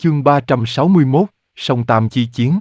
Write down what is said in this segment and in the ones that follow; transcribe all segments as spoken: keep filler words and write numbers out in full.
Chương ba trăm sáu mươi mốt, Song Tam chi chiến.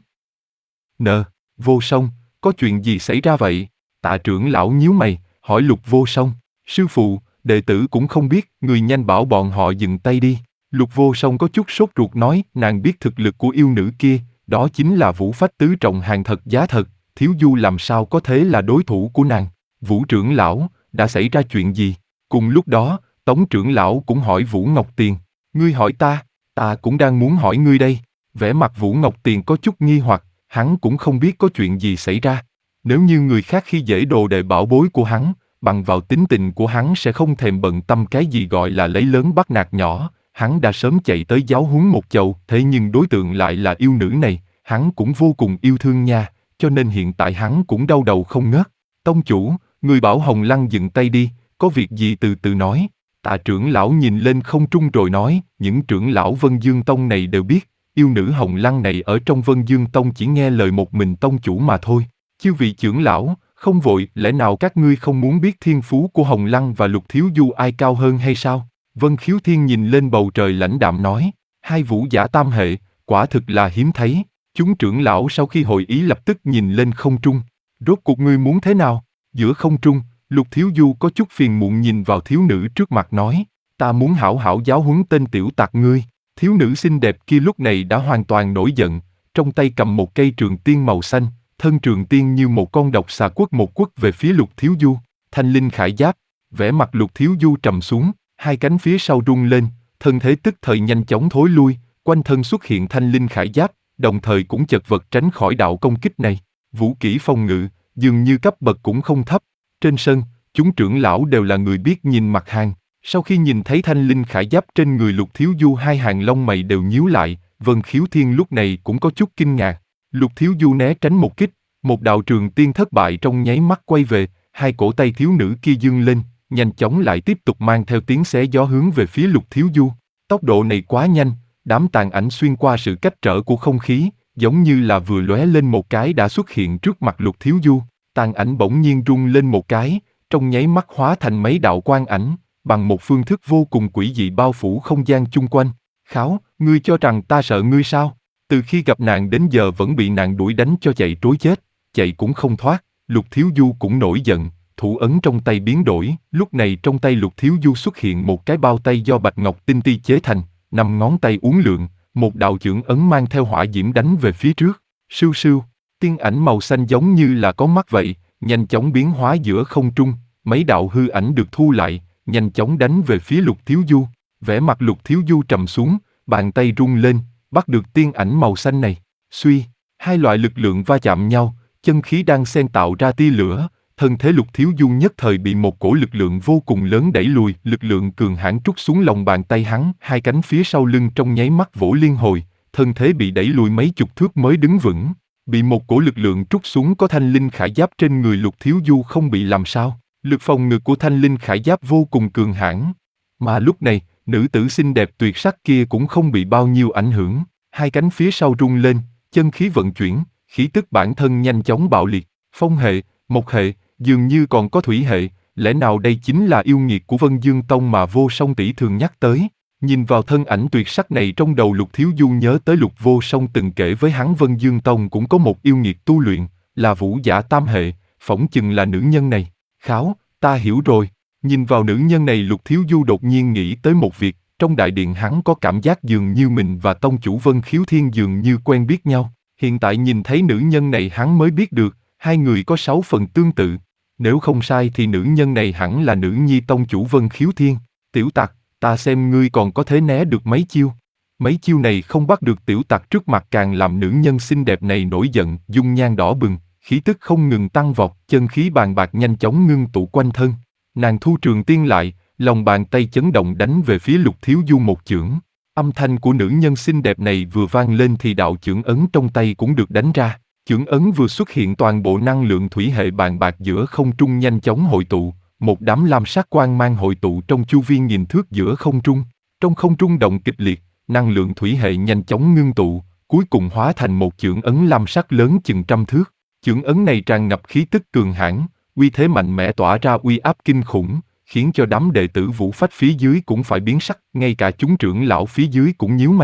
Nợ, Vô Song, có chuyện gì xảy ra vậy? Tạ trưởng lão nhíu mày, hỏi Lục Vô Song. Sư phụ, đệ tử cũng không biết, người nhanh bảo bọn họ dừng tay đi. Lục Vô Song có chút sốt ruột nói, nàng biết thực lực của yêu nữ kia, đó chính là Vũ Phách tứ trọng hàng thật giá thật, Thiếu Du làm sao có thể là đối thủ của nàng. Vũ trưởng lão, đã xảy ra chuyện gì? Cùng lúc đó, Tống trưởng lão cũng hỏi Vũ Ngọc Tiền. Ngươi hỏi ta, ta cũng đang muốn hỏi ngươi đây. Vẻ mặt Vũ Ngọc Tiền có chút nghi hoặc, hắn cũng không biết có chuyện gì xảy ra. Nếu như người khác khi dễ đồ đệ bảo bối của hắn, bằng vào tính tình của hắn sẽ không thèm bận tâm cái gì gọi là lấy lớn bắt nạt nhỏ, hắn đã sớm chạy tới giáo huấn một chầu. Thế nhưng đối tượng lại là yêu nữ này, hắn cũng vô cùng yêu thương nha, cho nên hiện tại hắn cũng đau đầu không ngớt. Tông chủ, người bảo Hồng Lăng dừng tay đi, có việc gì từ từ nói. Tạ trưởng lão nhìn lên không trung rồi nói, những trưởng lão Vân Dương Tông này đều biết, yêu nữ Hồng Lăng này ở trong Vân Dương Tông chỉ nghe lời một mình tông chủ mà thôi. Chư vị trưởng lão, không vội, lẽ nào các ngươi không muốn biết thiên phú của Hồng Lăng và Lục Thiếu Du ai cao hơn hay sao? Vân Khiếu Thiên nhìn lên bầu trời lãnh đạm nói, hai vũ giả tam hệ, quả thực là hiếm thấy. Chúng trưởng lão sau khi hội ý lập tức nhìn lên không trung. Rốt cuộc ngươi muốn thế nào? Giữa không trung, Lục Thiếu Du có chút phiền muộn nhìn vào thiếu nữ trước mặt nói, ta muốn hảo hảo giáo huấn tên tiểu tặc ngươi. Thiếu nữ xinh đẹp kia lúc này đã hoàn toàn nổi giận, trong tay cầm một cây trường tiên màu xanh, thân trường tiên như một con độc xà quất một quất về phía Lục Thiếu Du. Thanh linh khải giáp, vẻ mặt Lục Thiếu Du trầm xuống, hai cánh phía sau rung lên, thân thế tức thời nhanh chóng thối lui, quanh thân xuất hiện thanh linh khải giáp, đồng thời cũng chật vật tránh khỏi đạo công kích này. Vũ kỹ phong ngự, dường như cấp bậc cũng không thấp. Trên sân, chúng trưởng lão đều là người biết nhìn mặt hàng. Sau khi nhìn thấy thanh linh khải giáp trên người Lục Thiếu Du, hai hàng lông mày đều nhíu lại. Vân Khiếu Thiên lúc này cũng có chút kinh ngạc. Lục Thiếu Du né tránh một kích, một đạo trường tiên thất bại trong nháy mắt quay về, hai cổ tay thiếu nữ kia dương lên, nhanh chóng lại tiếp tục mang theo tiếng xé gió hướng về phía Lục Thiếu Du. Tốc độ này quá nhanh, đám tàn ảnh xuyên qua sự cách trở của không khí, giống như là vừa lóe lên một cái đã xuất hiện trước mặt Lục Thiếu Du. Tàn ảnh bỗng nhiên rung lên một cái, trong nháy mắt hóa thành mấy đạo quang ảnh, bằng một phương thức vô cùng quỷ dị bao phủ không gian chung quanh. Kháo, ngươi cho rằng ta sợ ngươi sao? Từ khi gặp nạn đến giờ vẫn bị nạn đuổi đánh cho chạy trối chết, chạy cũng không thoát. Lục Thiếu Du cũng nổi giận, thủ ấn trong tay biến đổi. Lúc này trong tay Lục Thiếu Du xuất hiện một cái bao tay do bạch ngọc tinh ti chế thành, năm ngón tay uốn lượn, một đạo chưởng ấn mang theo hỏa diễm đánh về phía trước. Sưu sưu, tiên ảnh màu xanh giống như là có mắt vậy, nhanh chóng biến hóa giữa không trung. Mấy đạo hư ảnh được thu lại, nhanh chóng đánh về phía Lục Thiếu Du. Vẻ mặt Lục Thiếu Du trầm xuống, bàn tay rung lên, bắt được tiên ảnh màu xanh này. Suy, hai loại lực lượng va chạm nhau, chân khí đang xen tạo ra tia lửa, thân thế Lục Thiếu Du nhất thời bị một cổ lực lượng vô cùng lớn đẩy lùi. Lực lượng cường hãn trút xuống lòng bàn tay hắn, hai cánh phía sau lưng trong nháy mắt vỗ liên hồi, thân thế bị đẩy lùi mấy chục thước mới đứng vững. Bị một cổ lực lượng trút xuống có thanh linh khải giáp trên người Lục Thiếu Du không bị làm sao. Lực phòng ngự của thanh linh khải giáp vô cùng cường hãn. Mà lúc này, nữ tử xinh đẹp tuyệt sắc kia cũng không bị bao nhiêu ảnh hưởng. Hai cánh phía sau rung lên, chân khí vận chuyển, khí tức bản thân nhanh chóng bạo liệt. Phong hệ, mộc hệ, dường như còn có thủy hệ. Lẽ nào đây chính là yêu nghiệt của Vân Dương Tông mà Vô Song tỷ thường nhắc tới? Nhìn vào thân ảnh tuyệt sắc này, trong đầu Lục Thiếu Du nhớ tới Lục Vô Song từng kể với hắn Vân Dương Tông cũng có một yêu nghiệt tu luyện, là vũ giả tam hệ, phỏng chừng là nữ nhân này. Kháo, ta hiểu rồi. Nhìn vào nữ nhân này, Lục Thiếu Du đột nhiên nghĩ tới một việc. Trong đại điện hắn có cảm giác dường như mình và tông chủ Vân Khiếu Thiên dường như quen biết nhau. Hiện tại nhìn thấy nữ nhân này hắn mới biết được, hai người có sáu phần tương tự. Nếu không sai thì nữ nhân này hẳn là nữ nhi tông chủ Vân Khiếu Thiên. Tiểu tặc, ta xem ngươi còn có thể né được mấy chiêu. Mấy chiêu này không bắt được tiểu tặc trước mặt càng làm nữ nhân xinh đẹp này nổi giận, dung nhan đỏ bừng, khí tức không ngừng tăng vọt, chân khí bàn bạc nhanh chóng ngưng tụ quanh thân. Nàng thu trường tiên lại, lòng bàn tay chấn động đánh về phía Lục Thiếu Du một chưởng. Âm thanh của nữ nhân xinh đẹp này vừa vang lên thì đạo chưởng ấn trong tay cũng được đánh ra. Chưởng ấn vừa xuất hiện, toàn bộ năng lượng thủy hệ bàn bạc giữa không trung nhanh chóng hội tụ, một đám lam sắc quang mang hội tụ trong chu vi nghìn thước giữa không trung. Trong không trung động kịch liệt, năng lượng thủy hệ nhanh chóng ngưng tụ, cuối cùng hóa thành một chưởng ấn lam sắc lớn chừng trăm thước. Chưởng ấn này tràn ngập khí tức cường hãn, uy thế mạnh mẽ tỏa ra uy áp kinh khủng, khiến cho đám đệ tử Vũ Phách phía dưới cũng phải biến sắc, ngay cả chúng trưởng lão phía dưới cũng nhíu mày.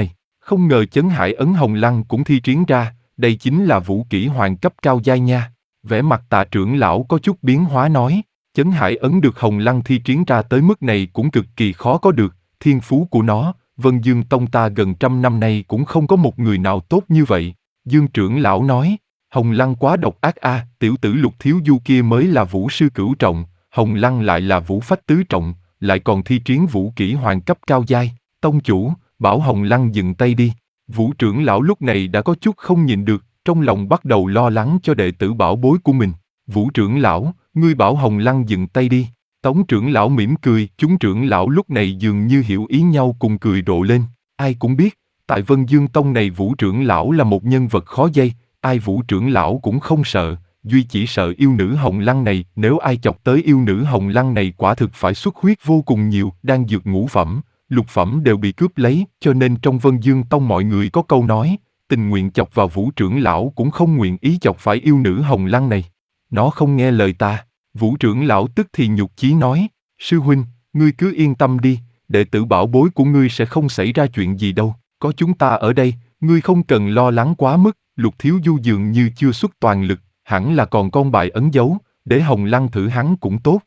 Không ngờ chấn hải ấn Hồng Lăng cũng thi triển ra, đây chính là vũ kỹ hoàng cấp cao giai nha. Vẻ mặt Tạ trưởng lão có chút biến hóa nói, chấn hải ấn được Hồng Lăng thi triển ra tới mức này cũng cực kỳ khó có được, thiên phú của nó, Vân Dương Tông ta gần trăm năm nay cũng không có một người nào tốt như vậy. Dương trưởng lão nói, Hồng Lăng quá độc ác a, tiểu tử Lục Thiếu Du kia mới là vũ sư cửu trọng, Hồng Lăng lại là vũ phách tứ trọng, lại còn thi triển vũ kỹ hoàng cấp cao giai. Tông chủ, bảo Hồng Lăng dừng tay đi. Vũ trưởng lão lúc này đã có chút không nhịn được, trong lòng bắt đầu lo lắng cho đệ tử bảo bối của mình. Vũ trưởng lão, ngươi bảo Hồng Lăng dừng tay đi. Tống trưởng lão mỉm cười, chúng trưởng lão lúc này dường như hiểu ý nhau cùng cười rộ lên. Ai cũng biết, tại Vân Dương Tông này Vũ trưởng lão là một nhân vật khó dây, ai Vũ trưởng lão cũng không sợ, duy chỉ sợ yêu nữ Hồng Lăng này, nếu ai chọc tới yêu nữ Hồng Lăng này quả thực phải xuất huyết vô cùng nhiều, đang dược ngũ phẩm, lục phẩm đều bị cướp lấy, cho nên trong Vân Dương Tông mọi người có câu nói, tình nguyện chọc vào Vũ trưởng lão cũng không nguyện ý chọc phải yêu nữ Hồng Lăng này. Nó không nghe lời ta. Vũ trưởng lão tức thì nhục chí nói, sư huynh, ngươi cứ yên tâm đi, đệ tử bảo bối của ngươi sẽ không xảy ra chuyện gì đâu, có chúng ta ở đây, ngươi không cần lo lắng quá mức. Lục Thiếu Du dường như chưa xuất toàn lực, hẳn là còn con bài ẩn giấu, để Hồng Lăng thử hắn cũng tốt.